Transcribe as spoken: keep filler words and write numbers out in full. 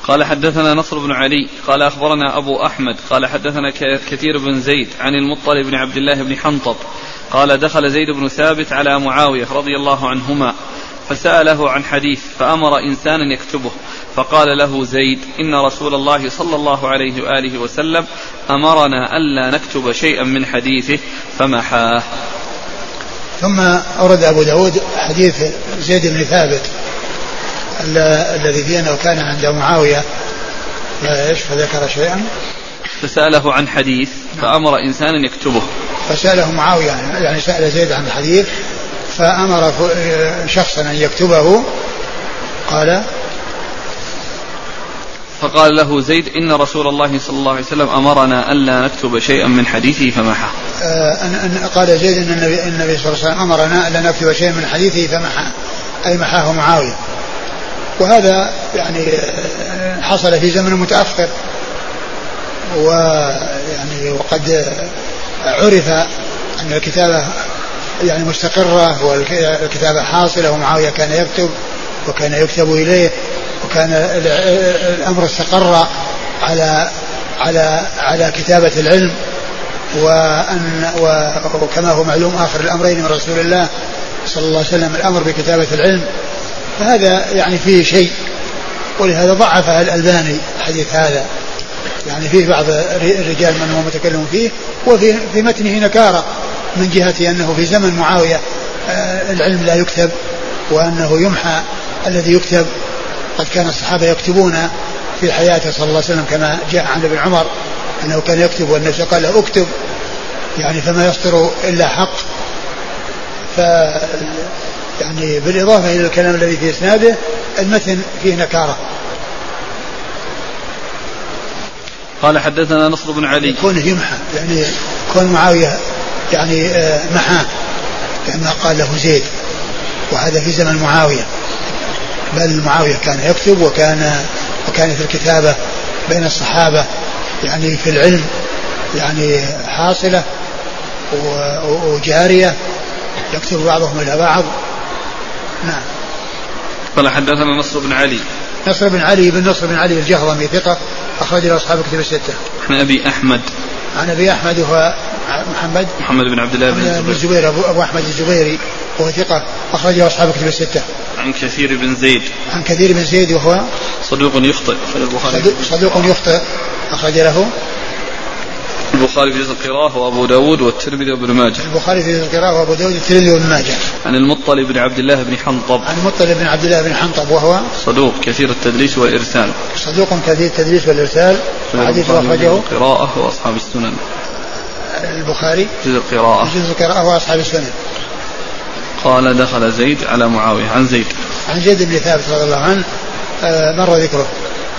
قال حدثنا نصر بن علي قال أخبرنا أبو أحمد قال حدثنا كثير بن زيد عن المطلب بن عبد الله بن حنطب قال دخل زيد بن ثابت على معاوية رضي الله عنهما فسأله عن حديث فأمر إنسانا يكتبه فقال له زيد إن رسول الله صلى الله عليه وآله وسلم أمرنا ألا نكتب شيئا من حديثه فمحاه. ثم أورد أبو داود حديث زيد بن ثابت الذي فيه أنه كان عند معاوية فذكر شيئا فسأله عن حديث فأمر إنسانا يكتبه فسأله معاوية يعني سأل زيد عن الحديث فأمر شخصا أن يكتبه قال فقال له زيد إن رسول الله صلى الله عليه وسلم أمرنا ألا نكتب شيئا من حديثه فمحى. أن قال زيد إن النبي, النبي صلى الله عليه وسلم أمرنا ألا نكتب شيئا من حديثه فمحى أي محاه معاوية. وهذا يعني حصل في زمن متأخر ويعني وقد عرف أن الكتابة يعني مستقرة والكتابة حاصلة ومعاوية كان يكتب وكان يكتب إليه وكان الأمر استقر على على على كتابة العلم وأن وكما هو معلوم آخر الأمرين من رسول الله صلى الله عليه وسلم الأمر بكتابة العلم. فهذا يعني فيه شيء ولهذا ضعف الألباني الحديث هذا يعني فيه بعض الرجال من هو متكلم فيه وفي في متنه نكارة من جهة أنه في زمن معاوية العلم لا يكتب وأنه يمحى الذي يكتب. قد كان الصحابة يكتبون في حياته صلى الله عليه وسلم كما جاء عن ابن عمر أنه كان يكتب والنبي قال له اكتب يعني فما يصدر إلا حق. ف يعني بالإضافة إلى الكلام الذي في إسناده المتن فيه نكارة. قال حدثنا نصر بن علي كونه يمحى يعني كون معاوية يعني محاه كما قال له زيد وهذا في زمن معاوية بل معاوية كان يكتب وكان وكانت الكتابة بين الصحابة يعني في العلم يعني حاصلة وجارية يكتب بعضهم إلى بعض. نعم. قال حدثنا نصر بن علي نصر بن علي بن نصر بن علي الجهضمي ثقة أخرج له أصحاب كتب الستة. عن أبي أحمد عن أبي أحمد وهو محمد محمد بن عبد الله بن الزبير أبو, أبو أحمد الزبيري وهو ثقة أخرج له أصحاب كتب الستة. عن كثير بن زيد عن كثير بن زيد وهو صدوق يخطئ صدوق, صدوق يخطئ أخرج له البخاري في جزء القراءة وأبو داود والترمذي وابن ماجه. البخاري في جزء القراءة وأبو داود والترمذي وابن ماجه. عن المطلب بن عبد الله بن حنطب عن المطلب بن عبد الله بن حنطب وهو صدوق كثير التدليس والإرسال. صدوق كثير التدليس والإرسال. حديثه أخرجه القراءة وأصحاب السنن. البخاري جزء القراءة جزء القراءة وأصحاب السنن. قال دخل زيد على معاوية. عن زيد عن زيد بن ثابت رضي الله عنه مر ذكره.